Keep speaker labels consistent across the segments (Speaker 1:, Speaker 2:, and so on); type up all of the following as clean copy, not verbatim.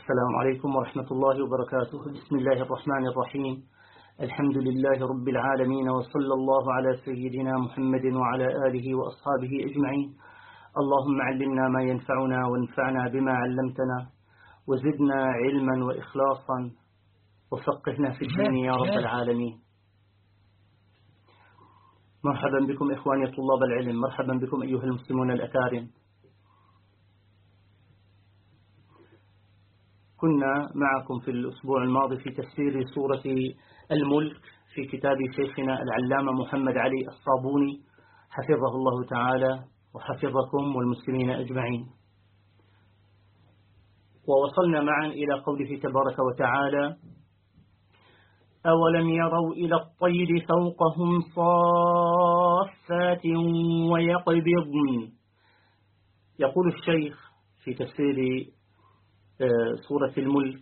Speaker 1: السلام عليكم ورحمة الله وبركاته. بسم الله الرحمن الرحيم. الحمد لله رب العالمين، وصلى الله على سيدنا محمد وعلى آله وأصحابه أجمعين. اللهم علمنا ما ينفعنا وانفعنا بما علمتنا، وزدنا علما وإخلاصا، وفقهنا في الدين يا رب العالمين. مرحبا بكم إخواني طلاب العلم، مرحبا بكم أيها المسلمون الأكارم. كنا معكم في الأسبوع الماضي في تفسير سورة الملك في كتاب شيخنا العلامة محمد علي الصابوني حفظه الله تعالى وحفظكم والمسلمين أجمعين. ووصلنا معا إلى قوله تبارك وتعالى: أولم يروا إلى الطير فوقهم صافات ويقبضن. يقول الشيخ في تفسير سورة الملك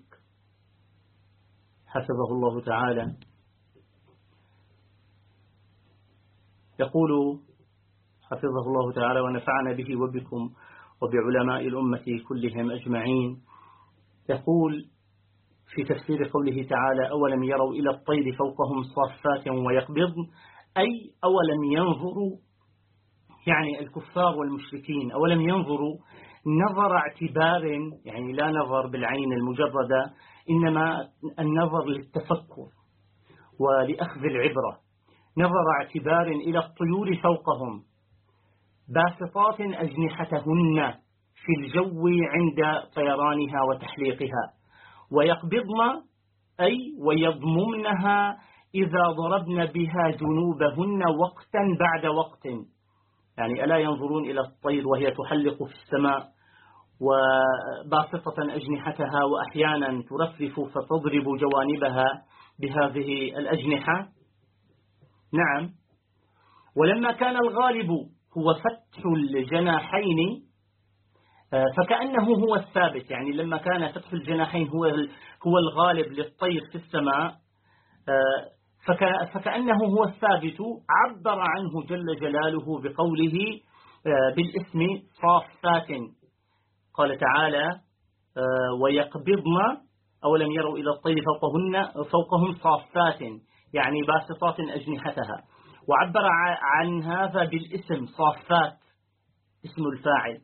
Speaker 1: حفظه الله تعالى، يقول حفظه الله تعالى ونفعنا به وبكم وبعلماء الأمة كلهم أجمعين. يقول في تفسير قوله تعالى: أولم يروا إلى الطير فوقهم صافات ويقبضن، أي أولم ينظروا، يعني الكفار والمشركين، أولم ينظروا نظر اعتبار، يعني لا نظر بالعين المجردة، إنما النظر للتفكر ولأخذ العبرة. نظر اعتبار إلى الطيور فوقهم باسطات أجنحتهن في الجو عند طيرانها وتحليقها، ويقبضن أي ويضممنها إذا ضربن بها جنوبهن وقتا بعد وقت. يعني ألا ينظرون إلى الطير وهي تحلق في السماء وباسطة أجنحتها، وأحيانا ترفرف فتضرب جوانبها بهذه الأجنحة؟ نعم. ولما كان الغالب هو فتح الجناحين فكأنه هو الثابت، يعني لما كان فتح الجناحين هو الغالب للطير في السماء فكأنه هو الثابت، عبر عنه جل جلاله بقوله بالاسم صافات. قال تعالى: ويقبضن أولم يروا إلى الطير فوقهم صافات، يعني باسطات أجنحتها، وعبر عن هذا بالاسم صافات اسم الفاعل.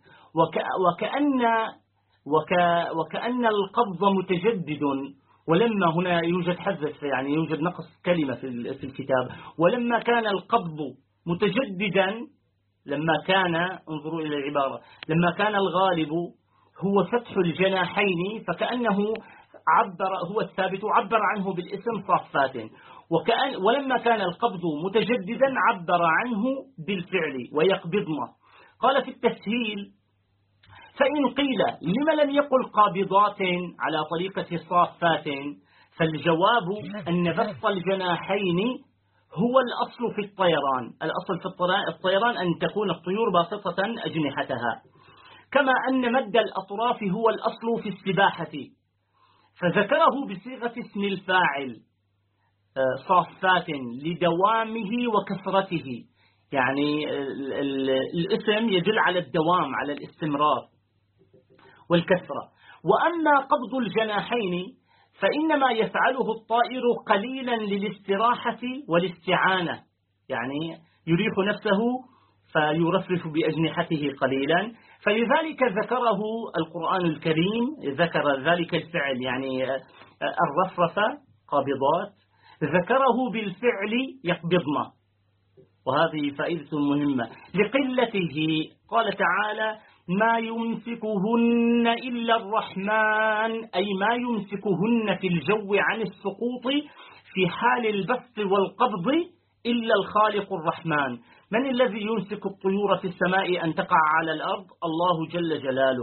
Speaker 1: وكأن القبض متجدد، ولما هنا يوجد حذف، يعني يوجد نقص كلمة في الكتاب. ولما كان القبض متجددا، انظروا إلى العبارة، لما كان الغالب هو فتح الجناحين فكأنه هو الثابت، عبر عنه بالاسم صافات. ولما كان القبض متجددا عبر عنه بالفعل ويقبضن. قال في التسهيل: فإن قيل لما لم يقل قابضات على طريقة صافات، فالجواب أن بسط الجناحين هو الأصل في الطيران. الأصل في الطيران أن تكون الطيور باسطة أجنحتها، كما أن مد الأطراف هو الأصل في السباحة، فذكره بصيغة اسم الفاعل صافات لدوامه وكثرته، يعني الاسم يدل على الدوام، على الاستمرار والكثرة. وأما قبض الجناحين فإنما يفعله الطائر قليلا للاستراحة والاستعانة، يعني يريح نفسه فيرفرف بأجنحته قليلا، فلذلك ذكره القرآن الكريم، ذكر ذلك الفعل، يعني الرفرفة قابضات، ذكره بالفعل يقبضن. وهذه فائدة مهمة لقلته. قال تعالى: ما يمسكهن إلا الرحمن، أي ما يمسكهن في الجو عن السقوط في حال البسط والقبض إلا الخالق الرحمن. من الذي يمسك الطيور في السماء أن تقع على الأرض؟ الله جل جلاله.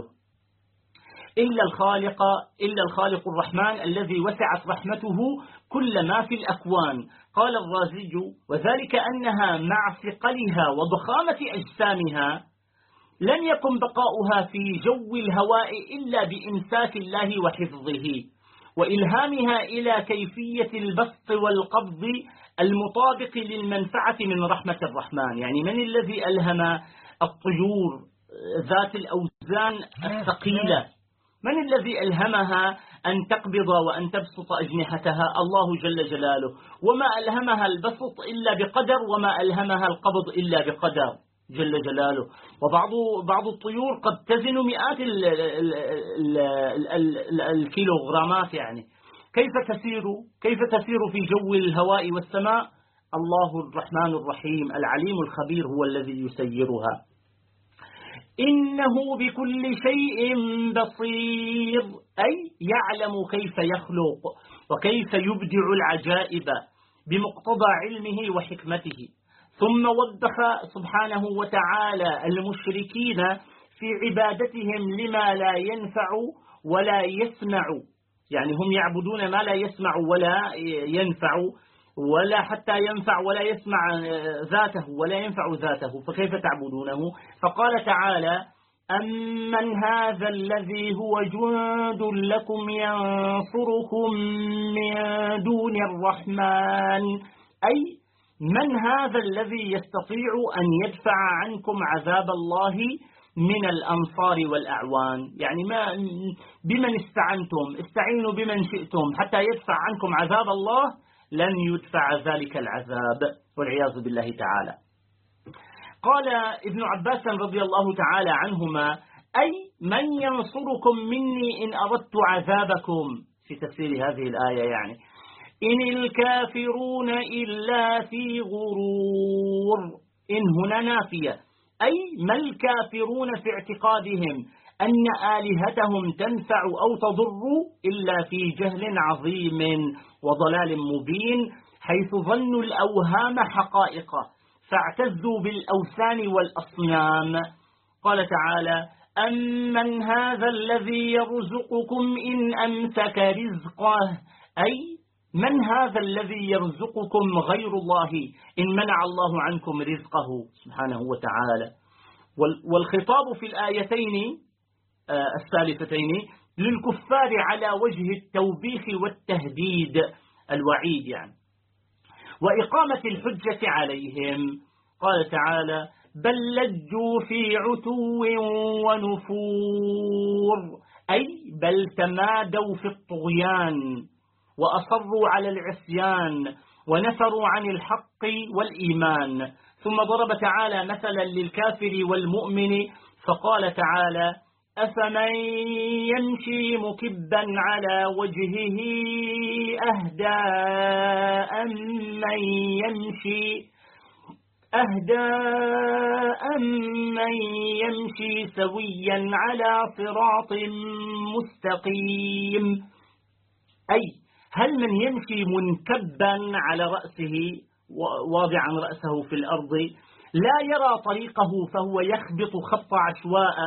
Speaker 1: إلا الخالق الرحمن الذي وسعت رحمته كل ما في الأكوان. قال الرازي: وذلك أنها مع ثقلها وضخامة أجسامها لم يكن بقاؤها في جو الهواء إلا بإمساك الله وحفظه وإلهامها إلى كيفية البسط والقبض المطابق للمنفعة من رحمة الرحمن. يعني من الذي ألهم الطيور ذات الأوزان الثقيلة؟ من الذي ألهمها أن تقبض وأن تبسط أجنحتها؟ الله جل جلاله. وما ألهمها البسط إلا بقدر، وما ألهمها القبض إلا بقدر جل جلاله. وبعض الطيور قد تزن مئات الكيلوغرامات، يعني كيف تسير في جو الهواء والسماء؟ الله الرحمن الرحيم العليم الخبير هو الذي يسيرها. إنه بكل شيء بصير، أي يعلم كيف يخلق وكيف يبدع العجائب بمقتضى علمه وحكمته. ثم وبخ سبحانه وتعالى المشركين في عبادتهم لما لا ينفع ولا يسمع، يعني هم يعبدون ما لا يسمع ولا ينفع، ولا حتى ينفع ولا يسمع ذاته ولا ينفع ذاته، فكيف تعبدونه؟ فقال تعالى: أمن هذا الذي هو جند لكم ينصركم من دون الرحمن، أي من هذا الذي يستطيع أن يدفع عنكم عذاب الله من الأنصار والأعوان؟ يعني بمن استعنتم؟ استعينوا بمن شئتم حتى يدفع عنكم عذاب الله، لن يدفع ذلك العذاب والعياذ بالله تعالى. قال ابن عباس رضي الله تعالى عنهما: أي من ينصركم مني إن أردت عذابكم، في تفسير هذه الآية يعني إن الكافرون إلا في غرور. إن هنا نافية، أي ما الكافرون في اعتقادهم أن آلهتهم تنفع أو تضر إلا في جهل عظيم وضلال مبين، حيث ظنوا الأوهام حقائق فاعتزوا بالأوثان والأصنام. قال تعالى: أمن هذا الذي يرزقكم إن أمسك رزقه، أي من هذا الذي يرزقكم غير الله إن منع الله عنكم رزقه سبحانه وتعالى. والخطاب في الآيتين الثالثتين للكفار على وجه التوبيخ والتهديد، الوعيد يعني، وإقامة الحجة عليهم. قال تعالى: بل لجوا في عتو ونفور، أي بل تمادوا في الطغيان وأصروا على العصيان ونفروا عن الحق والإيمان. ثم ضرب تعالى مثلا للكافر والمؤمن فقال تعالى: أفمن يمشي مكبا على وجهه أهدى أمن يمشي سويا على صراط مستقيم، أي هل من يمشي منكبا على رأسه واضعا رأسه في الأرض لا يرى طريقه فهو يخبط خط عشواء،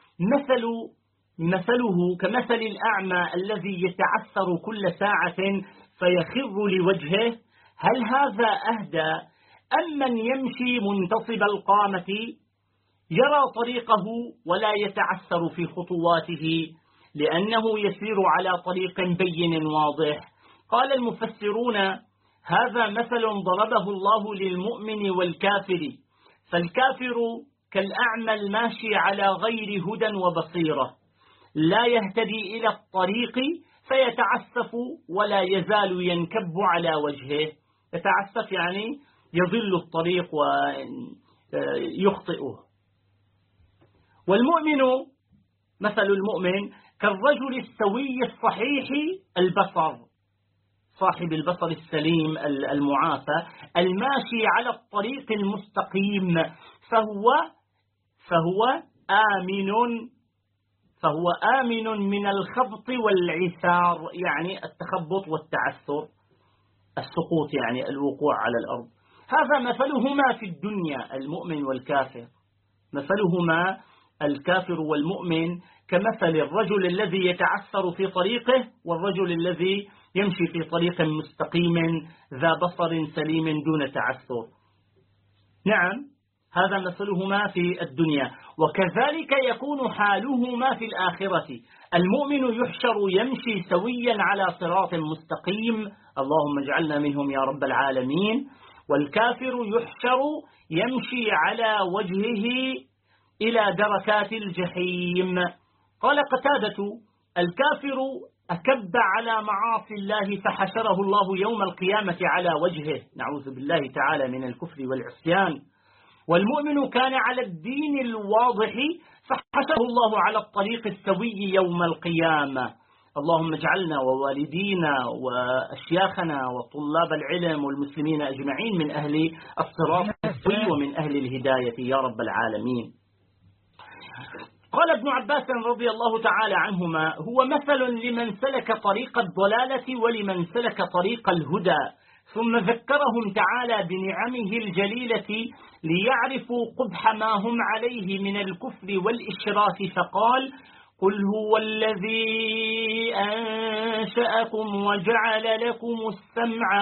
Speaker 1: مثله كمثل الأعمى الذي يتعثر كل ساعة فيخر لوجهه، هل هذا أهدى أم من يمشي منتصب القامة يرى طريقه ولا يتعثر في خطواته لأنه يسير على طريق بين واضح؟ قال المفسرون: هذا مثل ضربه الله للمؤمن والكافر، فالكافر كالأعمى الماشي على غير هدى وبصيرة، لا يهتدي إلى الطريق فيتعسف ولا يزال ينكب على وجهه. يتعسف يعني يضل الطريق ويخطئه. والمؤمن مثل المؤمن كالرجل السوي الصحيح البصر، صاحب البصر السليم المعافى الماشي على الطريق المستقيم، فهو آمن من الخبط والعثار، يعني التخبط والتعثر، السقوط يعني الوقوع على الأرض. هذا مثلهما في الدنيا، المؤمن والكافر، مثلهما الكافر والمؤمن كمثل الرجل الذي يتعثر في طريقه والرجل الذي يمشي في طريق مستقيم ذا بصر سليم دون تعثر. نعم، هذا مثلهما في الدنيا، وكذلك يكون حالهما في الآخرة. المؤمن يحشر يمشي سويا على صراط مستقيم، اللهم اجعلنا منهم يا رب العالمين، والكافر يحشر يمشي على وجهه إلى دركات الجحيم. قال قتادة: الكافر أكب على معاصي الله فحشره الله يوم القيامة على وجهه، نعوذ بالله تعالى من الكفر والعصيان. والمؤمن كان على الدين الواضح فحشره الله على الطريق السوي يوم القيامة. اللهم اجعلنا ووالدينا وأشياخنا وطلاب العلم والمسلمين أجمعين من أهل الصراط السوي ومن أهل الهداية يا رب العالمين. قال ابن عباس رضي الله تعالى عنهما: هو مثل لمن سلك طريق الضلالة ولمن سلك طريق الهدى. ثم ذكرهم تعالى بنعمه الجليلة ليعرفوا قبح ما هم عليه من الكفر والإشراك، فقال: قل هو الذي أنشأكم وجعل لكم السمع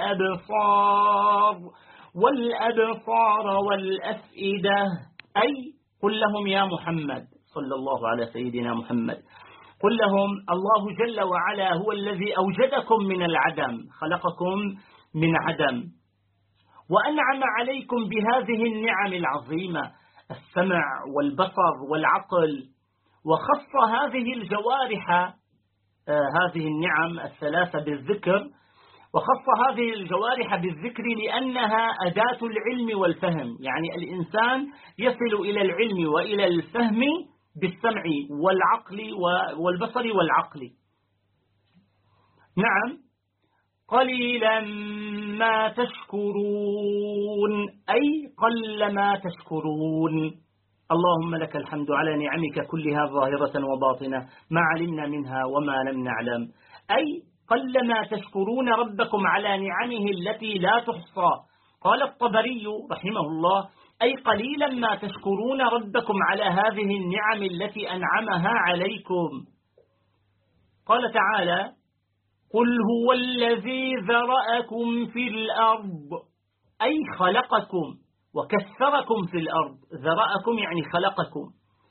Speaker 1: والأبصار والأفئدة. أي قل لهم يا محمد صلى الله على سيدنا محمد، قل لهم الله جل وعلا هو الذي أوجدكم من العدم، خلقكم من عدم، وأنعم عليكم بهذه النعم العظيمة: السمع والبصر والعقل، وخص هذه الجوارح، هذه النعم الثلاثة بالذكر، وخص هذه الجوارح بالذكر لأنها أداة العلم والفهم، يعني الإنسان يصل إلى العلم وإلى الفهم بالسمع والعقل والبصر والعقل. نعم. قليلا ما تشكرون، أي قل ما تشكرون. اللهم لك الحمد على نعمك كلها ظاهرة وباطنة، ما علمنا منها وما لم نعلم. أي قل ما تشكرون ربكم على نعمه التي لا تحصى. قال الطبري رحمه الله: أي قليلا ما تشكرون ربكم على هذه النعم التي أنعمها عليكم. قال تعالى: قل هو الذي ذرأكم في الأرض، أي خلقكم وكثركم في الأرض، ذرأكم يعني خلقكم،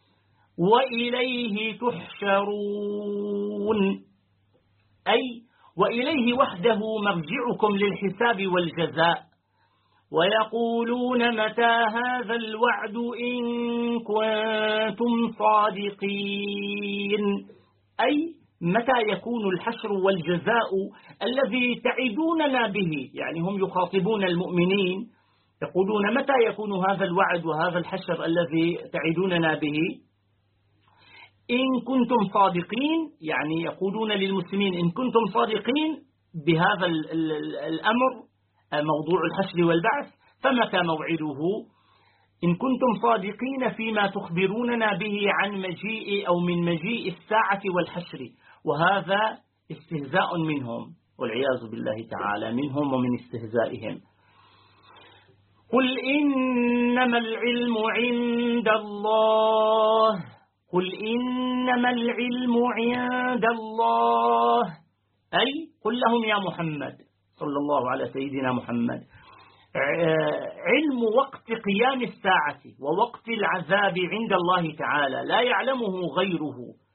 Speaker 1: وإليه تحشرون، أي وإليه وحده مرجعكم للحساب والجزاء. ويقولون متى هذا الوعد إن كنتم صادقين، أي متى يكون الحشر والجزاء الذي تعدوننا به، يعني هم يخاطبون المؤمنين يقولون متى يكون هذا الوعد وهذا الحشر الذي تعدوننا به إن كنتم صادقين، يعني يقولون للمسلمين إن كنتم صادقين بهذا الأمر موضوع الحشر والبعث فمتى موعده، إن كنتم صادقين فيما تخبروننا به عن مجيء أو من مجيء الساعة والحشر. وهذا استهزاء منهم والعياذ بالله تعالى، منهم ومن استهزائهم. قل إنما العلم عند الله، قل إنما العلم عند الله، أي قل لهم يا محمد صلى الله على سيدنا محمد: علم وقت قيام الساعة ووقت العذاب عند الله تعالى لا يعلمه غيره،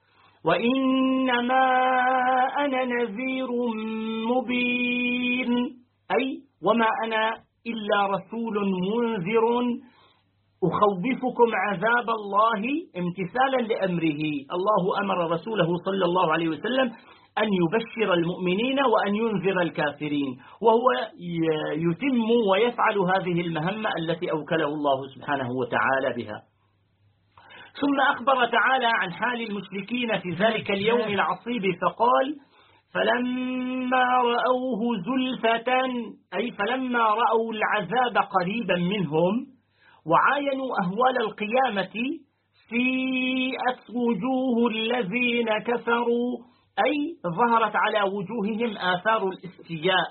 Speaker 1: وإنما أنا نذير مبين، أي وما أنا إلا رسول منذر أخوفكم عذاب الله امتثالا لأمره. الله أمر رسوله صلى الله عليه وسلم أن يبشر المؤمنين وأن ينذر الكافرين، وهو يتم ويفعل هذه المهمة التي أوكله الله سبحانه وتعالى بها. ثم أخبر تعالى عن حال المشركين في ذلك اليوم العصيب فقال: فلما رأوه زلفة، أي فلما رأوا العذاب قريبا منهم وعاينوا أهوال القيامة سيئت وجوه الذين كفروا، أي ظهرت على وجوههم آثار الاستياء،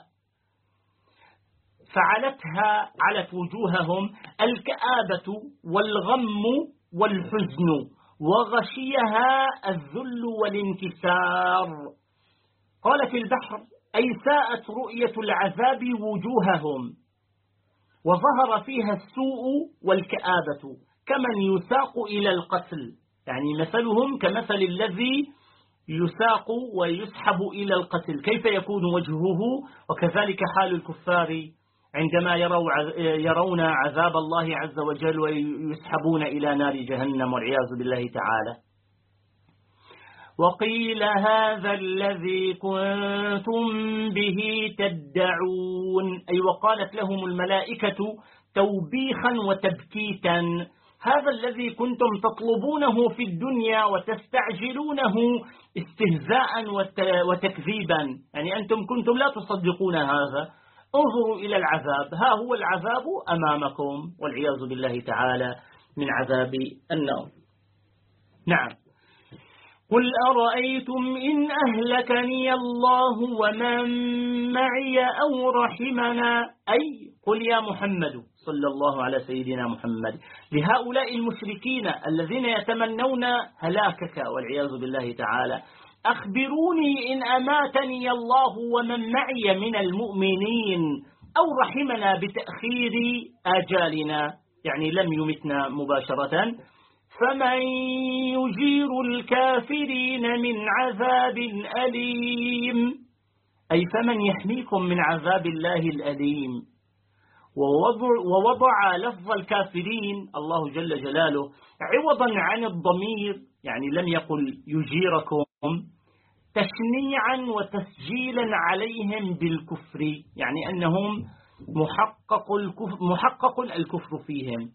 Speaker 1: علت وجوههم الكآبة والغم والحزن، وغشيها الذل والانكسار. قال في البحر: أي ساءت رؤية العذاب وجوههم، وظهر فيها السوء والكآبة كمن يساق إلى القتل، يعني مثلهم كمثل الذي يساق ويسحب إلى القتل، كيف يكون وجهه؟ وكذلك حال الكفار عندما يرون عذاب الله عز وجل ويسحبون إلى نار جهنم والعياذ بالله تعالى. وقيل هذا الذي كنتم به تدعون، أي وقالت لهم الملائكة توبيخا وتبكيتا: هذا الذي كنتم تطلبونه في الدنيا وتستعجلونه استهزاء وتكذيبا، يعني أنتم كنتم لا تصدقون هذا، انظروا إلى العذاب، ها هو العذاب أمامكم، والعياذ بالله تعالى من عذاب النار. نعم. قل أرأيتم إن أهلكني الله ومن معي أو رحمنا، أي قل يا محمد صلى الله على سيدنا محمد لهؤلاء المشركين الذين يتمنون هلاكك والعياذ بالله تعالى: أخبروني إن أماتني الله ومن معي من المؤمنين أو رحمنا بتأخير آجالنا، يعني لم يمتنا مباشرة، فمن يجير الكافرين من عذاب أليم، أي فمن يحميكم من عذاب الله الأليم. ووضع لفظ الكافرين الله جل جلاله عوضا عن الضمير، يعني لم يقل يجيركم، تشنيعا وتسجيلا عليهم بالكفر، يعني أنهم محقق الكفر فيهم،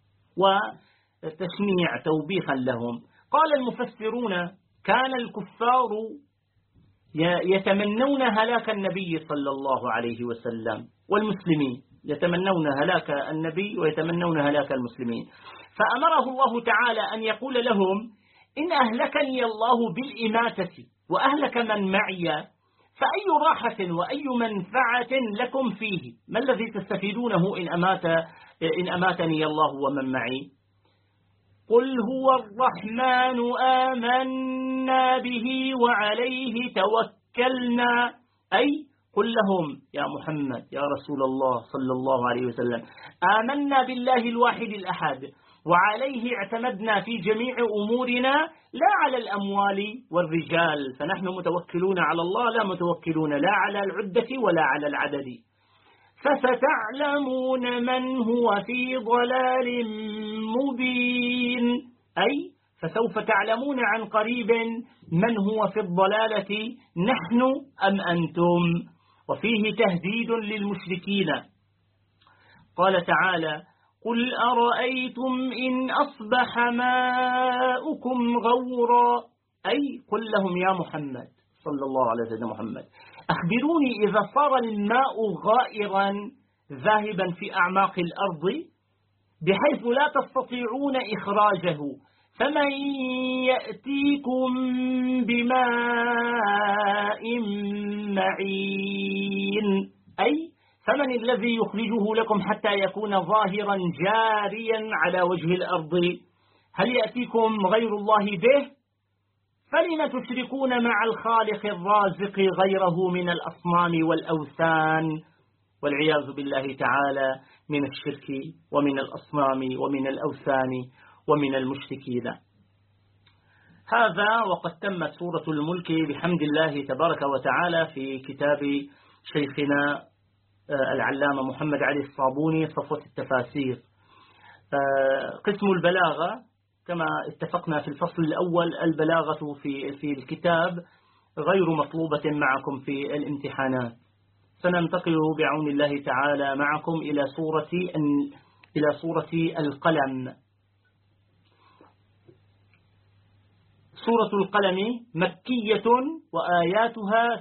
Speaker 1: وتشنيع توبيخا لهم. قال المفسرون: كان الكفار يتمنون هلاك النبي صلى الله عليه وسلم، والمسلمين يتمنون هلاك النبي ويتمنون هلاك المسلمين، فأمره الله تعالى أن يقول لهم: إن أهلكني الله بالإماتة وأهلك من معي فأي راحة وأي منفعة لكم فيه؟ ما الذي تستفيدونه إن أماتني الله ومن معي؟ قل هو الرحمن آمنا به وعليه توكلنا، أي قل لهم يا محمد يا رسول الله صلى الله عليه وسلم: آمنا بالله الواحد الأحد وعليه اعتمدنا في جميع أمورنا، لا على الأموال والرجال، فنحن متوكلون على الله لا متوكلون لا على العدة ولا على العدد. فستعلمون من هو في ضلال مبين، أي فسوف تعلمون عن قريب من هو في الضلالة، نحن أم أنتم. وفيه تهديد للمشركين. قال تعالى: قل أرأيتم إن أصبح ماؤكم غورا، أي قل لهم يا محمد صلى الله عليه وسلم محمد: أخبروني إذا صار الماء غائرا ذاهبا في أعماق الأرض بحيث لا تستطيعون إخراجه، فمن يأتيكم بماء معين، أي فمن الذي يخرجه لكم حتى يكون ظاهرا جاريا على وجه الأرض؟ هل يأتيكم غير الله به؟ فلم تشركون مع الخالق الرازق غيره من الأصنام والأوثان، والعياذ بالله تعالى من الشرك ومن الأصنام ومن الأوثان ومن المشركين. هذا وقد تمت سورة الملك بحمد الله تبارك وتعالى في كتاب شيخنا العلامة محمد علي الصابوني صفوة التفاسير. قسم البلاغة كما اتفقنا في الفصل الأول، البلاغة في الكتاب غير مطلوبة معكم في الامتحانات. سننتقل بعون الله تعالى معكم إلى سورة القلم. سورة القلم مكية وآياتها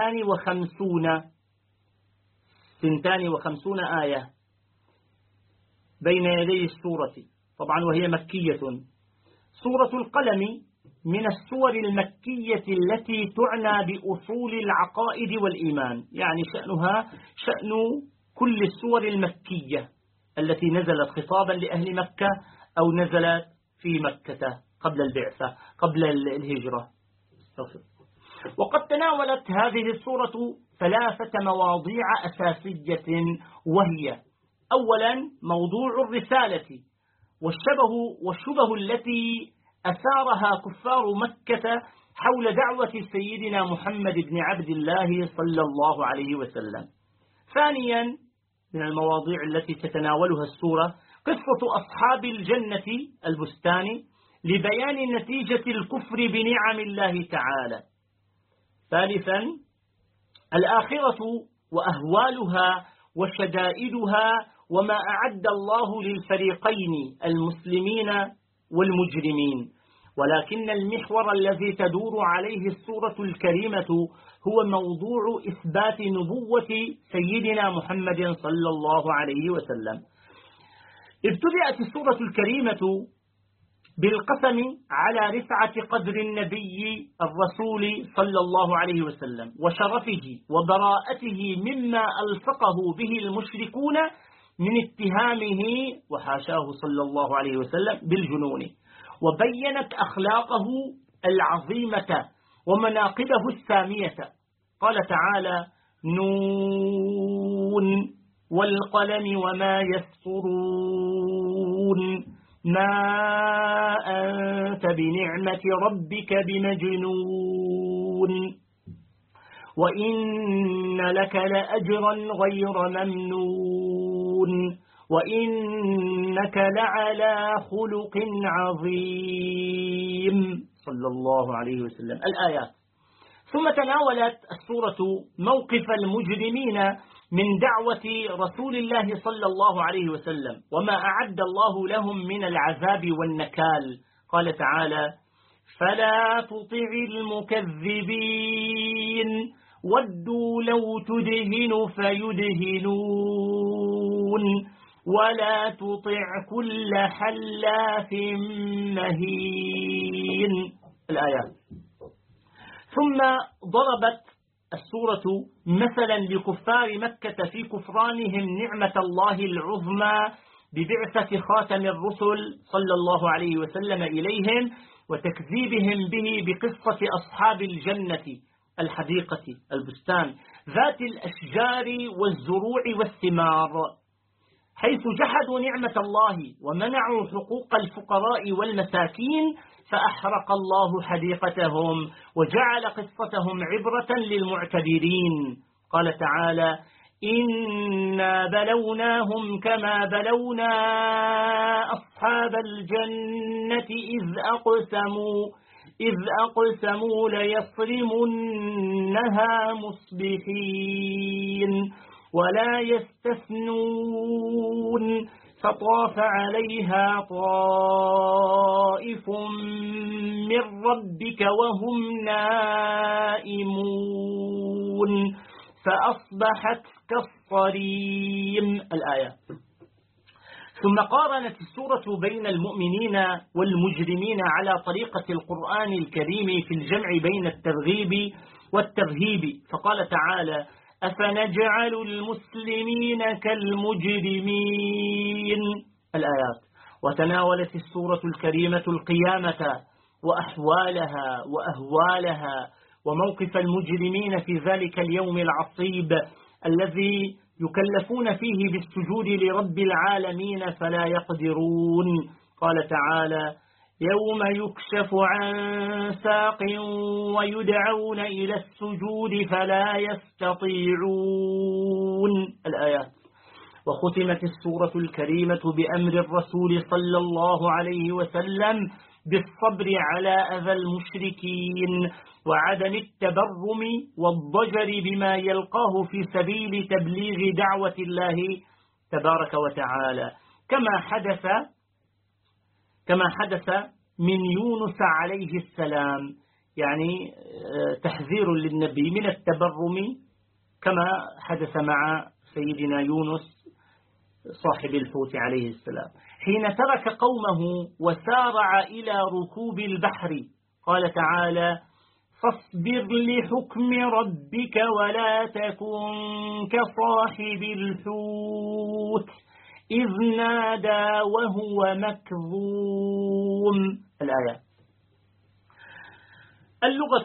Speaker 1: 52 آية بين يدي السورة طبعا، وهي مكية. سورة القلم من السور المكية التي تعنى بأصول العقائد والإيمان، يعني شأنها شأن كل السور المكية التي نزلت خطابا لأهل مكة أو نزلت في مكة قبل البعثة قبل الهجرة. وقد تناولت هذه السورة 3 مواضيع أساسية، وهي: أولا موضوع الرسالة والشبه التي أثارها كفار مكة حول دعوة سيدنا محمد بن عبد الله صلى الله عليه وسلم. ثانيا من المواضيع التي تتناولها السورة قصة أصحاب الجنة البستان لبيان نتيجة الكفر بنعم الله تعالى. ثالثا الآخرة وأهوالها وشدائدها وما أعد الله للفريقين المسلمين والمجرمين. ولكن المحور الذي تدور عليه السورة الكريمة هو موضوع إثبات نبوة سيدنا محمد صلى الله عليه وسلم. ابتدأت السورة الكريمة بالقسم على رفعة قدر النبي الرسول صلى الله عليه وسلم وشرفه وبراءته مما ألصقه به المشركون من اتهامه وحاشاه صلى الله عليه وسلم بالجنون، وبينت أخلاقه العظيمة ومناقبه السامية. قال تعالى: نون والقلم وما يسطرون ما أنت بنعمة ربك بمجنون وإن لك لأجرا غير ممنون وإنك لعلى خلق عظيم صلى الله عليه وسلم. الآيات. ثم تناولت السورة موقف المجرمين من دعوة رسول الله صلى الله عليه وسلم وما أعد الله لهم من العذاب والنكال. قال تعالى: فلا تطع المكذبين ودوا لو تدهن فيدهنون ولا تطع كل حلاف مهين. الآيات. ثم ضربت السورة مثلا لكفار مكة في كفرانهم نعمة الله العظمى ببعثة خاتم الرسل صلى الله عليه وسلم إليهم وتكذيبهم به بقصة أصحاب الجنة الحديقة البستان ذات الأشجار والزروع والثمار، حيث جحدوا نعمة الله ومنعوا حقوق الفقراء والمساكين فأحرق الله حديقتهم وجعل قصتهم عبرة للمعتبرين. قال تعالى: إنا بلوناهم كما بلونا أصحاب الجنة إذ أقسموا ليصرمنها مصبحين ولا يستثنون فطاف عليها طائف من ربك وهم نائمون فأصبحت كالصريم. الآية. ثم قارنت السورة بين المؤمنين والمجرمين على طريقة القرآن الكريم في الجمع بين الترغيب والترهيب، فقال تعالى: أفنجعل المسلمين كالمجرمين. الآيات. وتناولت السورة الكريمة القيامة وأحوالها وأهوالها وموقف المجرمين في ذلك اليوم العصيب الذي يكلفون فيه بالسجود لرب العالمين فلا يقدرون. قال تعالى: يوم يكشف عن ساق ويدعون إلى السجود فلا يستطيعون. الآيات. وختمت السورة الكريمة بأمر الرسول صلى الله عليه وسلم بالصبر على أذى المشركين وعدم التبرم والضجر بما يلقاه في سبيل تبليغ دعوة الله تبارك وتعالى، كما حدث من يونس عليه السلام، يعني تحذير للنبي من التبرم كما حدث مع سيدنا يونس صاحب الحوت عليه السلام حين ترك قومه وسارع إلى ركوب البحر. قال تعالى: فاصبر لحكم ربك ولا تكن كصاحب الحوت إذ نادى وهو مكظوم. الآية. اللغة: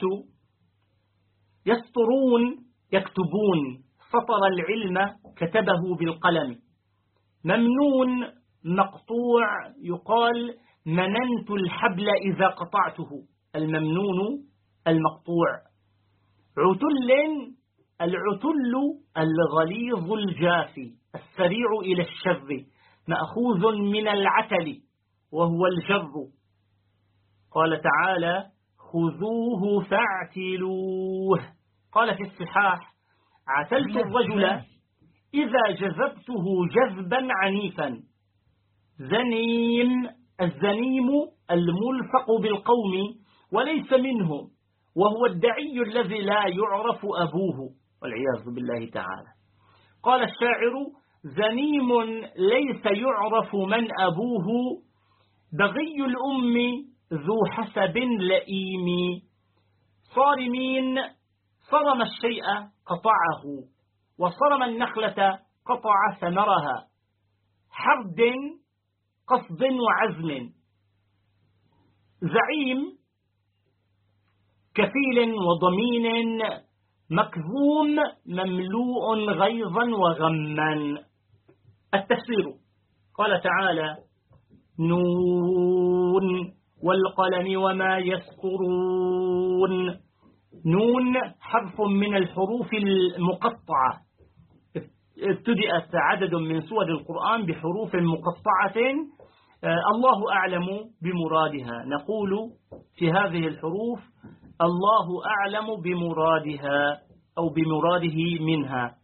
Speaker 1: يسطرون يكتبون، سطر العلم كتبه بالقلم. ممنون مقطوع، يقال مننت الحبل إذا قطعته، الممنون المقطوع. عتل، العتل الغليظ الجافي السريع إلى الشر، مأخوذ من العتل وهو الجر. قال تعالى خذوه فاعتلوه. قال في الصحاح عتلت الرجل إذا جذبته جذبا عنيفا. زنيم، الزنيم الملفق بالقوم وليس منهم، وهو الدعي الذي لا يعرف أبوه والعياذ بالله تعالى. قال الشاعر زنيم ليس يعرف من أبوه، بغي الأم ذو حسب لئيم. صارمين، صرم الشيء قطعه، وصرم النخلة قطع ثمرها. حرد، قصد وعزم. زعيم، كفيل وضمين. مكظوم، مملوء غيظا وغما. التفسير قال تعالى نون والقلم وما يسطرون. نون حرف من الحروف المقطعة، ابتدأت عدد من سور القرآن بحروف مقطعة الله أعلم بمرادها. نقول في هذه الحروف الله أعلم بمرادها أو بمراده منها.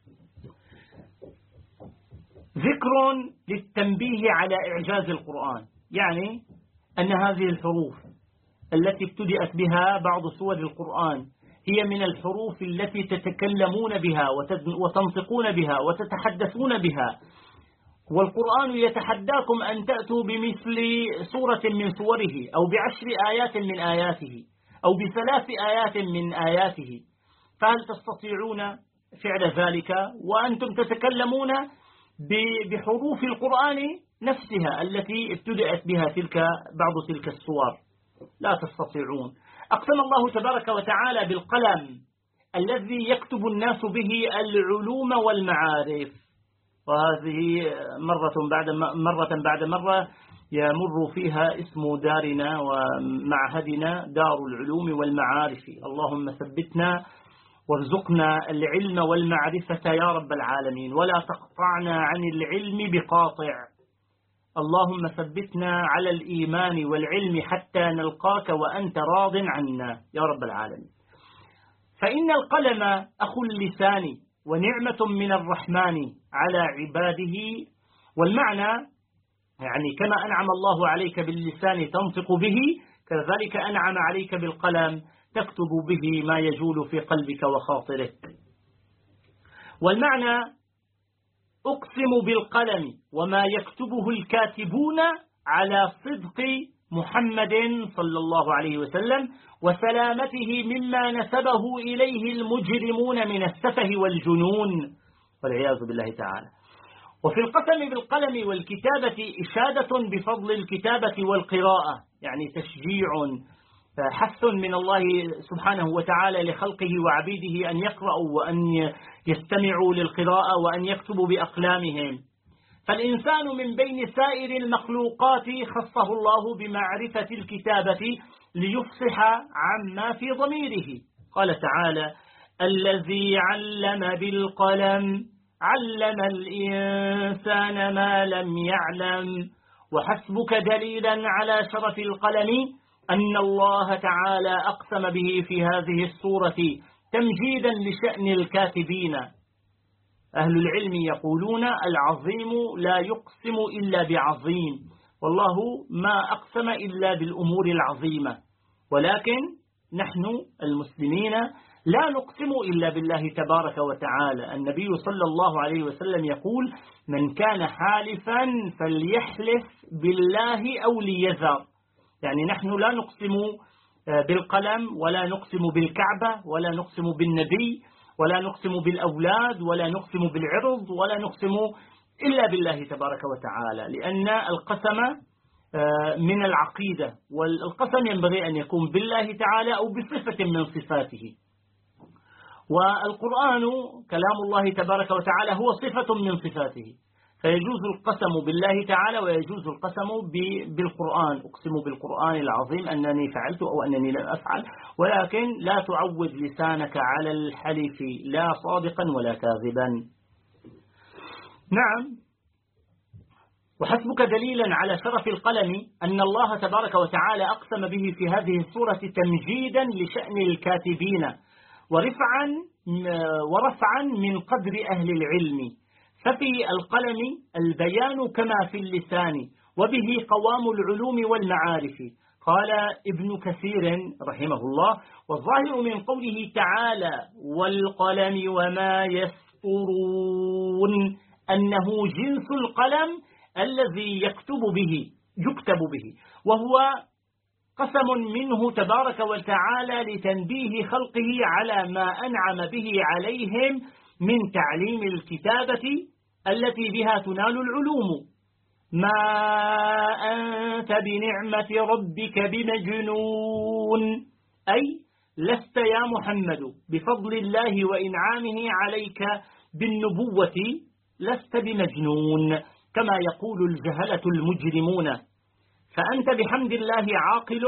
Speaker 1: ذكر للتنبيه على إعجاز القرآن، يعني أن هذه الحروف التي ابتدأت بها بعض سور القرآن هي من الحروف التي تتكلمون بها وتنطقون بها وتتحدثون بها، والقرآن يتحداكم أن تأتوا بمثل سورة من سوره أو ب10 آيات من آياته أو ب3 آيات من آياته، فهل تستطيعون فعل ذلك وأنتم تتكلمون بحروف القرآن نفسها التي ابتدأت بها بعض تلك السور؟ لا تستطيعون. أقسم الله تبارك وتعالى بالقلم الذي يكتب الناس به العلوم والمعارف، وهذه مرة بعد مرة يمر فيها اسم دارنا ومعهدنا دار العلوم والمعارف. اللهم ثبتنا وارزقنا العلم والمعرفة يا رب العالمين، ولا تقطعنا عن العلم بقاطع. اللهم ثبتنا على الإيمان والعلم حتى نلقاك وأنت راض عنا يا رب العالمين. فإن القلم أخو اللسان ونعمة من الرحمن على عباده. والمعنى يعني كما أنعم الله عليك باللسان تنطق به، كذلك أنعم عليك بالقلم تكتب به ما يجول في قلبك وخاطرك. والمعنى أقسم بالقلم وما يكتبه الكاتبون على صدق محمد صلى الله عليه وسلم وسلامته مما نسبه إليه المجرمون من السفه والجنون والعياذ بالله تعالى. وفي القسم بالقلم والكتابة إشادة بفضل الكتابة والقراءة، يعني تشجيع حث من الله سبحانه وتعالى لخلقه وعبيده أن يقرأوا وأن يستمعوا للقراءة وأن يكتبوا بأقلامهم. فالإنسان من بين سائر المخلوقات خصه الله بمعرفة الكتابة ليفصح عما في ضميره. قال تعالى الذي علم بالقلم علم الإنسان ما لم يعلم. وحسبك دليلا على شرف القلم أن الله تعالى أقسم به في هذه السورة تمجيدا لشأن الكاتبين. أهل العلم يقولون العظيم لا يقسم إلا بعظيم، والله ما أقسم إلا بالأمور العظيمة، ولكن نحن المسلمين لا نقسم إلا بالله تبارك وتعالى. النبي صلى الله عليه وسلم يقول من كان حالفا فليحلف بالله أو ليذر. يعني نحن لا نقسم بالقلم ولا نقسم بالكعبة ولا نقسم بالنبي ولا نقسم بالأولاد ولا نقسم بالعرض ولا نقسم إلا بالله تبارك وتعالى، لأن القسم من العقيدة، والقسم ينبغي أن يكون بالله تعالى أو بصفة من صفاته. والقرآن كلام الله تبارك وتعالى هو صفة من صفاته، فيجوز القسم بالله تعالى ويجوز القسم بالقرآن. أقسم بالقرآن العظيم أنني فعلت أو أنني لم أفعل، ولكن لا تعود لسانك على الحلف لا صادقا ولا كاذبا. نعم. وحسبك دليلا على شرف القلم أن الله تبارك وتعالى أقسم به في هذه السورة تمجيدا لشأن الكاتبين ورفعا من قدر أهل العلم. ففي القلم البيان كما في اللسان، وبه قوام العلوم والمعارف. قال ابن كثير رحمه الله: والظاهر من قوله تعالى والقلم وما يسطرون أنه جنس القلم الذي يكتب به، وهو قسم منه تبارك وتعالى لتنبيه خلقه على ما أنعم به عليهم من تعليم الكتابة التي بها تنال العلوم. ما أنت بنعمة ربك بمجنون، أي لست يا محمد بفضل الله وإنعامه عليك بالنبوة لست بمجنون كما يقول الجهلة المجرمون، فأنت بحمد الله عاقل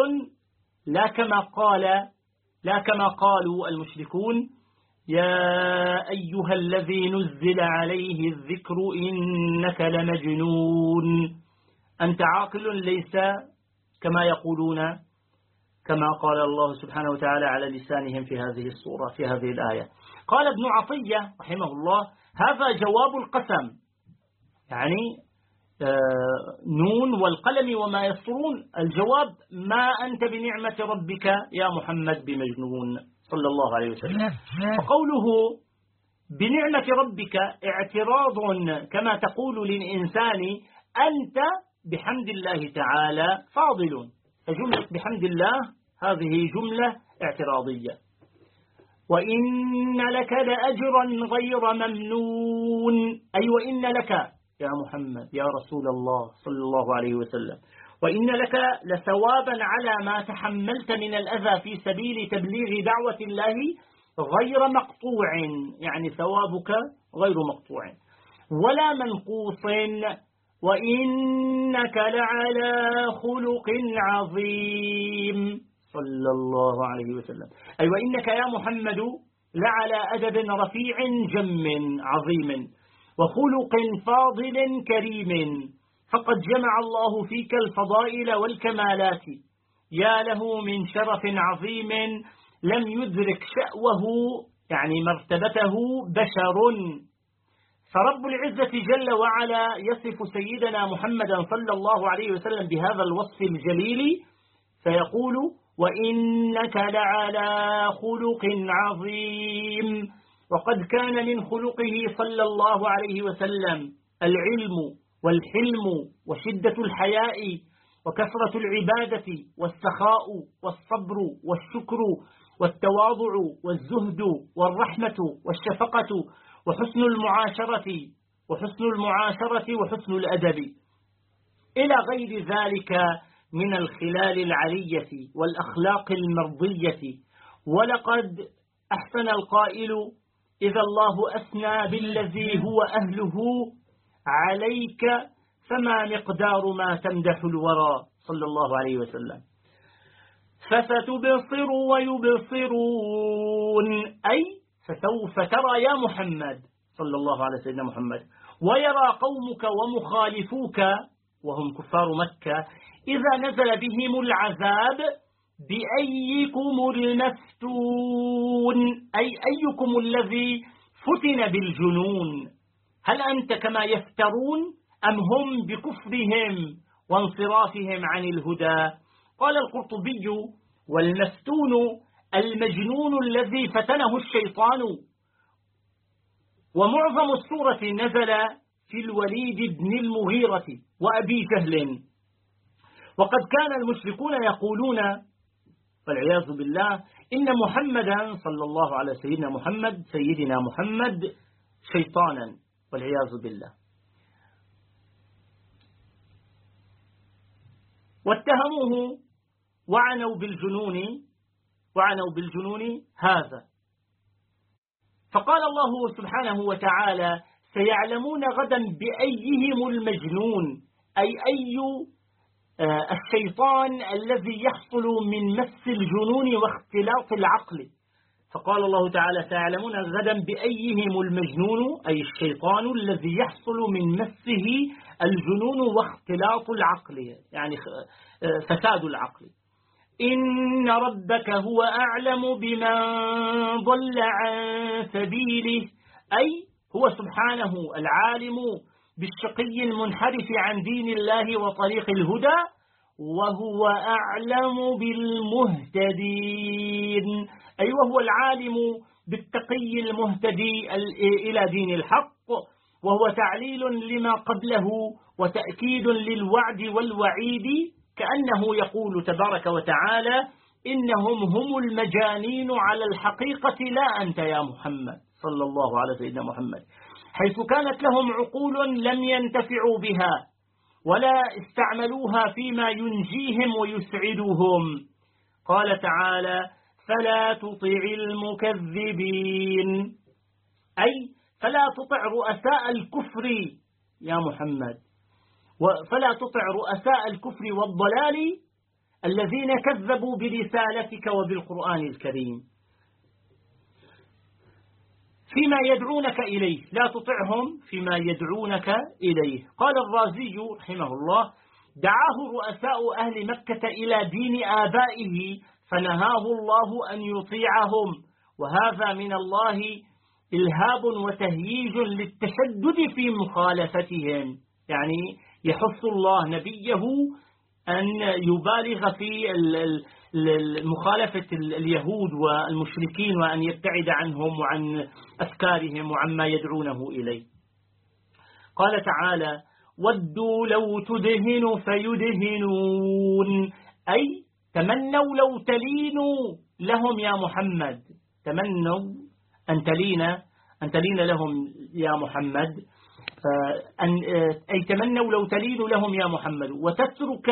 Speaker 1: لا كما قالوا المشركون: يا أيها الذي نزل عليه الذكر إنك لمجنون. أنت عاقل ليس كما يقولون، كما قال الله سبحانه وتعالى على لسانهم في هذه السورة في هذه الآية. قال ابن عطية رحمه الله: هذا جواب القسم، يعني نون والقلم وما يسطرون، الجواب ما أنت بنعمة ربك يا محمد بمجنون صلى الله عليه وسلم. فقوله بنعمة ربك اعتراض كما تقول للإنسان أنت بحمد الله تعالى فاضل، فجملة بحمد الله هذه جملة اعتراضية. وإن لك لأجرا غير ممنون، أي وإن لك يا محمد يا رسول الله صلى الله عليه وسلم، وإن لك لثوابا على ما تحملت من الأذى في سبيل تبليغ دعوة الله غير مقطوع، يعني ثوابك غير مقطوع ولا منقوص. وإنك لعلى خلق عظيم صلى الله عليه وسلم، أي وإنك يا محمد لعلى أدب رفيع جم عظيم وخلق فاضل كريم، فقد جمع الله فيك الفضائل والكمالات، يا له من شرف عظيم لم يدرك شأوه يعني مرتبته بشر. فرب العزة جل وعلا يصف سيدنا محمدا صلى الله عليه وسلم بهذا الوصف الجليل فيقول: وإنك لعلى خلق عظيم. وقد كان من خلقه صلى الله عليه وسلم العلم والحلم وشدة الحياء وكثرة العبادة والسخاء والصبر والشكر والتواضع والزهد والرحمة والشفقة وحسن المعاشرة وحسن الأدب إلى غير ذلك من الخلال العلية والأخلاق المرضية. ولقد أحسن القائل: إذا الله أثنى بالذي هو أهله عليك فما مقدار ما تمدح الورى صلى الله عليه وسلم. فستبصر ويبصرون، أي فسوف ترى يا محمد صلى الله على سيدنا محمد، ويرى قومك ومخالفوك وهم كفار مكة إذا نزل بهم العذاب بأيكم المفتون، أي أيكم الذي فتن بالجنون، هل أنت كما يفترون أم هم بكفرهم وانصرافهم عن الهدى؟ قال القرطبي: والمفتون المجنون الذي فتنه الشيطان. ومعظم السورة نزل في الوليد بن المغيرة وأبي جهل، وقد كان المشركون يقولون والعياذ بالله إن محمدا صلى الله على سيدنا محمد شيطانا والعياذ بالله، واتهموه وعنوا بالجنون هذا. فقال الله سبحانه وتعالى: سيعلمون غدا بأيهم المجنون، أي الشيطان الذي يحصل من مس الجنون واختلاط العقل. فقال الله تعالى سيعلمون غدا بأيهم المجنون، أي الشيطان الذي يحصل من مسه الجنون واختلاط العقل، يعني فساد العقل. إن ربك هو أعلم بمن ضل عن سبيله، أي هو سبحانه العالم بالشقي المنحرف عن دين الله وطريق الهدى، وهو أعلم بالمهتدين، أي وهو العالم بالتقي المهتدي إلى دين الحق، وهو تعليل لما قبله وتأكيد للوعد والوعيد، كأنه يقول تبارك وتعالى إنهم هم المجانين على الحقيقة لا أنت يا محمد صلى الله على سيدنا محمد، حيث كانت لهم عقول لم ينتفعوا بها ولا استعملوها فيما ينجيهم ويسعدهم. قال تعالى فلا تطع المكذبين، أي فلا تطع رؤساء الكفر يا محمد، فلا تطع رؤساء الكفر والضلال الذين كذبوا برسالتك وبالقرآن الكريم فيما يدعونك إليه، لا تطعهم فيما يدعونك إليه. قال الرازي رحمه الله دعاه رؤساء أهل مكة إلى دين آبائه فنهاه الله أن يطيعهم، وهذا من الله إلهاب وتهييج للتشدد في مخالفتهم، يعني يحث الله نبيه أن يبالغ في مخالفة اليهود والمشركين وأن يبتعد عنهم وعن أفكارهم وعما يدعونه إليه. قال تعالى ودوا لو تدهن فيدهنون، أي تمنوا لو تلينوا لهم يا محمد، تمنوا أن تلين لهم يا محمد، أي تمنوا لو تلين لهم يا محمد وتترك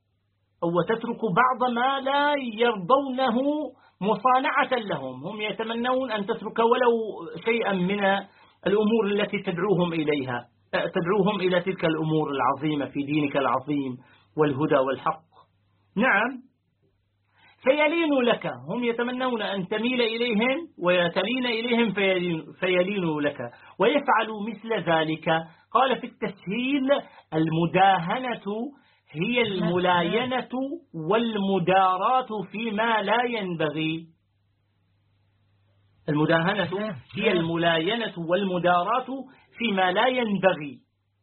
Speaker 1: بعض ما لا يرضونه مصانعة لهم، هم يتمنون أن تترك ولو شيئا من الأمور التي تدعوهم إلى تلك الأمور العظيمة في دينك العظيم والهدى والحق. نعم فيلينوا لك، هم يتمنون أن تميل إليهم ويتلين إليهم فيلينوا لك ويفعلوا مثل ذلك. قال في التسهيل المداهنة هي الملاينة والمداراة فيما لا ينبغي، المداهنة هي الملاينة والمداراة فيما لا ينبغي.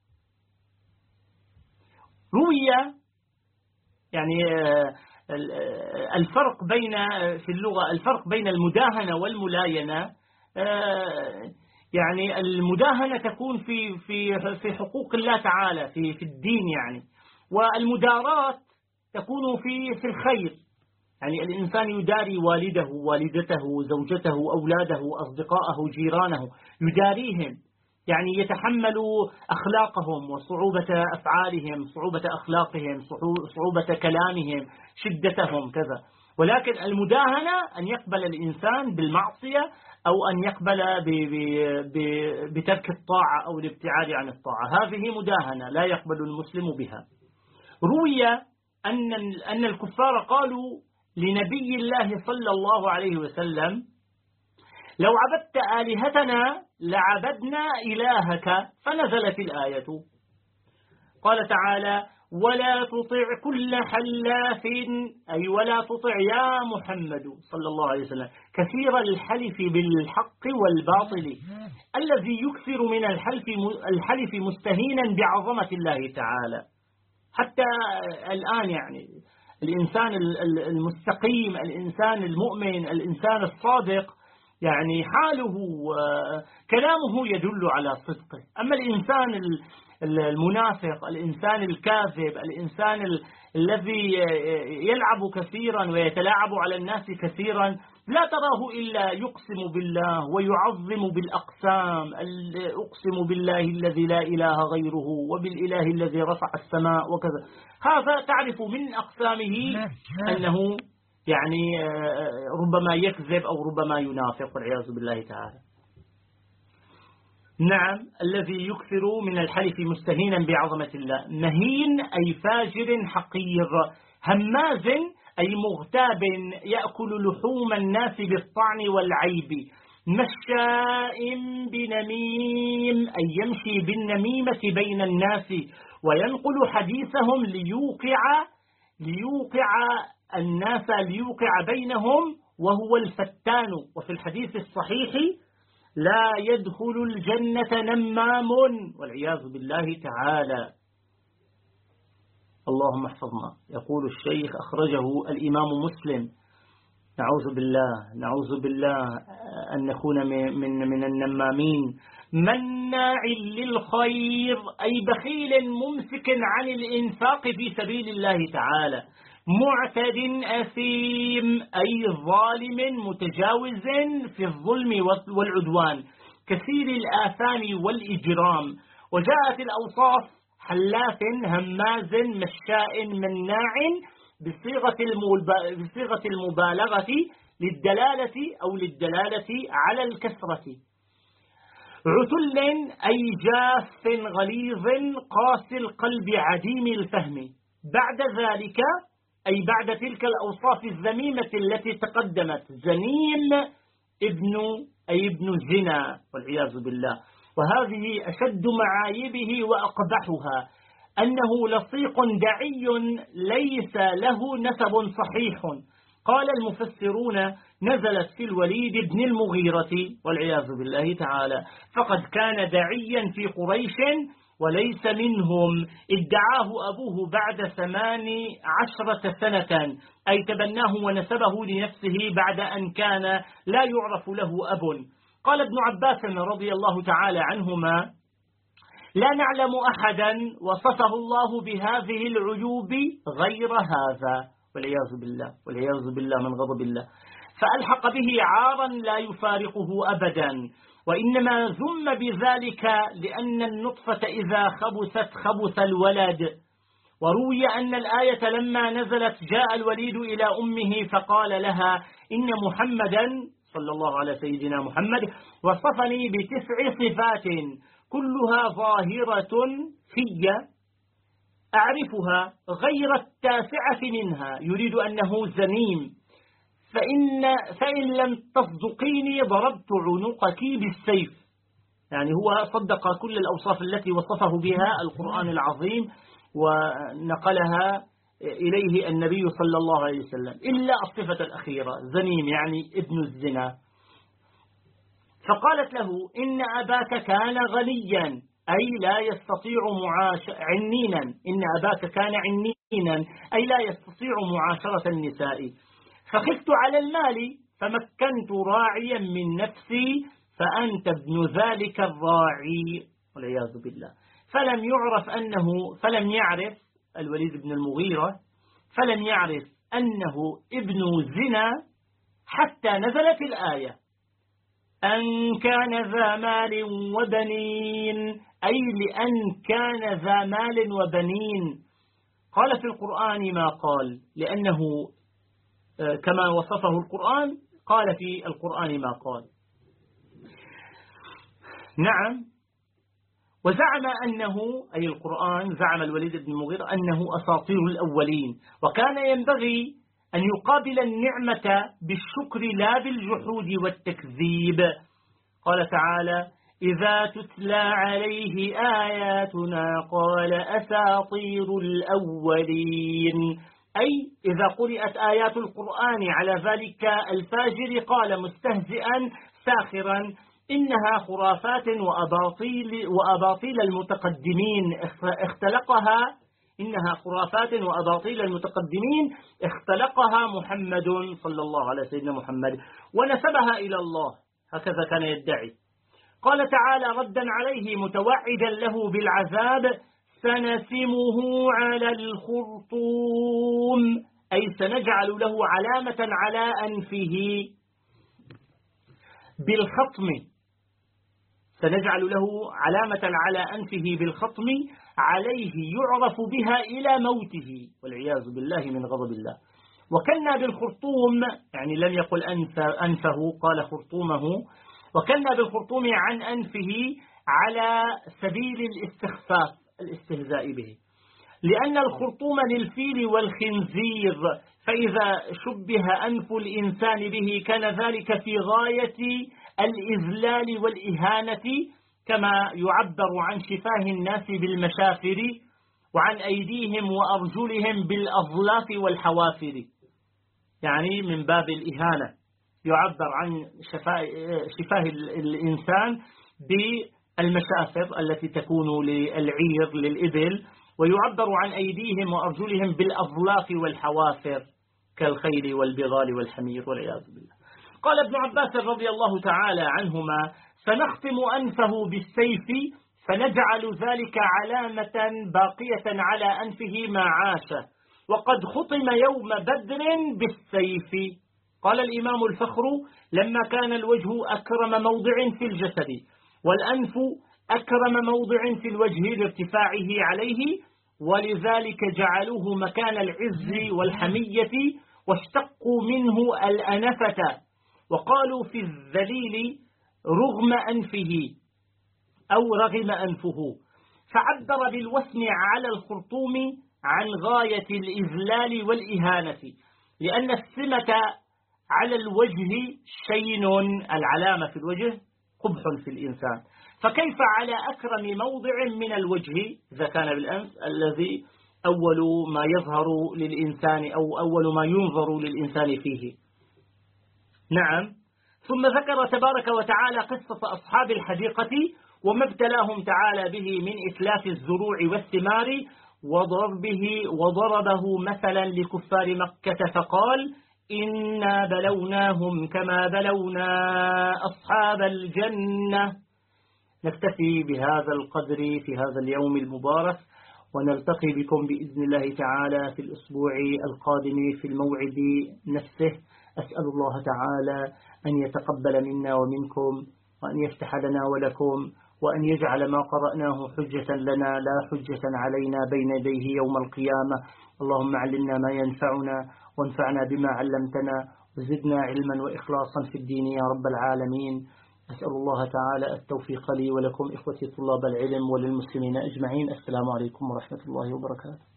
Speaker 1: روي يعني الفرق بين في اللغة الفرق بين المداهنة والملاينة، يعني المداهنة تكون في حقوق الله تعالى في الدين يعني، والمدارات تكون في الخير، يعني الإنسان يداري والده والدته زوجته أولاده أصدقائه جيرانه يداريهم، يعني يتحمل أخلاقهم وصعوبة أفعالهم صعوبة أخلاقهم صعوبة كلامهم شدتهم كذا. ولكن المداهنة أن يقبل الإنسان بالمعصية أو أن يقبل بترك الطاعة أو الابتعاد عن الطاعة، هذه مداهنة لا يقبل المسلم بها. روي أن الكفار قالوا لنبي الله صلى الله عليه وسلم لو عبدت آلهتنا لعبدنا إلهك، فنزلت الآية. قال تعالى ولا تطع كل حلاف، أي ولا تطع يا محمد صلى الله عليه وسلم كثير الحلف بالحق والباطل الذي يكثر من الحلف مستهينا بعظمة الله تعالى. حتى الآن يعني الإنسان المستقيم الإنسان المؤمن الإنسان الصادق يعني حاله وكلامه يدل على صدقه، أما الإنسان المنافق الإنسان الكاذب الإنسان الذي يلعب كثيرا ويتلاعب على الناس كثيرا لا تراه إلا يقسم بالله ويعظم بالأقسام، أقسم بالله الذي لا إله غيره وبالإله الذي رفع السماء وكذا. هذا تعرف من أقسامه أنه يعني ربما يكذب أو ربما ينافق والعياذ بالله تعالى. نعم الذي يكثر من الحلف مستهينا بعظمة الله، مهين أي فاجر حقير، هماز أي مغتاب يأكل لحوم الناس بالطعن والعيب. مشاء بنميم أي يمشي بالنميمة بين الناس وينقل حديثهم ليوقع بينهم وهو الفتان. وفي الحديث الصحيح لا يدخل الجنة نمام والعياذ بالله تعالى. اللهم احفظنا. يقول الشيخ أخرجه الإمام مسلم. نعوذ بالله أن نكون من النمامين. مناع للخير أي بخيل ممسك عن الإنفاق في سبيل الله تعالى. معتد أثيم أي ظالم متجاوز في الظلم والعدوان كثير الآثام والإجرام. وجاءت الأوصاف حلاف هماز مشاء مناع بصيغة المبالغة للدلالة على الكثرة. عتل أي جاف غليظ قاسي القلب عديم الفهم. بعد ذلك أي بعد تلك الأوصاف الذميمة التي تقدمت زنيم ابن زنا والعياذ بالله. وهذه أشد معايبه وأقبحها أنه لصيق دعي ليس له نسب صحيح. قال المفسرون نزلت في الوليد بن المغيرة والعياذ بالله تعالى، فقد كان داعيا في قريش وليس منهم. ادعاه أبوه بعد 18 سنة، أي تبناه ونسبه لنفسه بعد أن كان لا يعرف له أب. قال ابن عباس رضي الله تعالى عنهما: لا نعلم أحدا وصفه الله بهذه العيوب غير هذا، والعياذ بالله من غضب الله. فألحق به عارا لا يفارقه أبدا، وإنما ذم بذلك لأن النطفة إذا خبث الولد. وروي أن الآية لما نزلت جاء الوليد إلى أمه فقال لها: إن محمدا صلى الله على سيدنا محمد وصفني ب9 صفات كلها ظاهرة في أعرفها غير التاسعة منها، يريد أنه زنيم، فإن لم تصدقيني ضربت عنقك بالسيف. يعني هو صدق كل الأوصاف التي وصفه بها القرآن العظيم ونقلها إليه النبي صلى الله عليه وسلم، إلا الصفة الأخيرة زنيم، يعني ابن الزنا. فقالت له: إن أباك كان غنيا، أي لا يستطيع عنينا، إن أباك كان عنينا أي لا يستطيع معاشرة النساء. فخفت على المال فمكنت راعيا من نفسي فأنت ابن ذلك الراعي، والعياذ بالله. فلم يعرف الوليد بن المغيرة فلم يعرف أنه ابن زنا حتى نزلت الآية: أن كان ذا مال وبنين، أي لأن كان ذا مال وبنين. قال في القرآن ما قال، لأنه كما وصفه القرآن قال في القرآن ما قال. نعم. وزعم أنه، أي القرآن، زعم الوليد بن المغيرة أنه أساطير الأولين، وكان ينبغي أن يقابل النعمة بالشكر لا بالجحود والتكذيب. قال تعالى: إذا تتلى عليه آياتنا قال أساطير الأولين، أي إذا قرأت آيات القرآن على ذلك الفاجر قال مستهزئا ساخرا: إنها خرافات وأباطيل المتقدمين اختلقها محمد صلى الله عليه سيدنا محمد ونسبها إلى الله، هكذا كان يدعي. قال تعالى ردا عليه متوعدا له بالعذاب: سنسمه على الخرطوم، أي سنجعل له علامة على أنفه بالخطم، سنجعل له علامة على أنفه بالخطم عليه يعرف بها إلى موته، والعياذ بالله من غضب الله. وكنا بالخرطوم، يعني لم يقل أنفه، قال خرطومه. وكنا بالخرطوم عن أنفه على سبيل الاستخفاف، الاستهزاء به. لأن الخرطوم للفيل والخنزير، فإذا شبه أنف الإنسان به كان ذلك في غاية الإذلال والإهانة، كما يعبر عن شفاه الناس بالمشافر وعن أيديهم وأرجلهم بالأظلاف والحوافر، يعني من باب الإهانة يعبر عن شفاه الإنسان بالمشافر التي تكون للعير للإبل، ويعبر عن أيديهم وأرجلهم بالأظلاف والحوافر كالخيل والبغال والحمير والعياذ بالله. قال ابن عباس رضي الله تعالى عنهما: فنختم أنفه بالسيف فنجعل ذلك علامة باقية على أنفه ما عاش، وقد ختم يوم بدر بالسيف. قال الإمام الفخر: لما كان الوجه أكرم موضع في الجسد، والأنف أكرم موضع في الوجه لارتفاعه عليه، ولذلك جعلوه مكان العز والحمية، واشتقوا منه الأنفة، وقالوا في الذليل رغم أنفه أو رغم أنفه، فعبر بالوسم على الخرطوم عن غاية الإذلال والإهانة، لأن السمة على الوجه شين، العلامة في الوجه قبح في الإنسان، فكيف على أكرم موضع من الوجه إذا كان بالأنف الذي أول ما يظهر للإنسان أو أول ما ينظر للإنسان فيه. نعم. ثم ذكر تبارك وتعالى قصة أصحاب الحديقة وما ابتلاهم تعالى به من إتلاف الزروع والثمار، وضربه مثلا لكفار مكة فقال: إنا بلوناهم كما بلونا أصحاب الجنة. نكتفي بهذا القدر في هذا اليوم المبارك، ونلتقي بكم بإذن الله تعالى في الأسبوع القادم في الموعد نفسه. أسأل الله تعالى أن يتقبل منا ومنكم، وأن يفتح لنا ولكم، وأن يجعل ما قرأناه حجة لنا لا حجة علينا بين يديه يوم القيامة. اللهم علمنا ما ينفعنا، وانفعنا بما علمتنا، وزدنا علما وإخلاصا في الدين يا رب العالمين. أسأل الله تعالى التوفيق لي ولكم إخوتي طلاب العلم وللمسلمين أجمعين. السلام عليكم ورحمة الله وبركاته.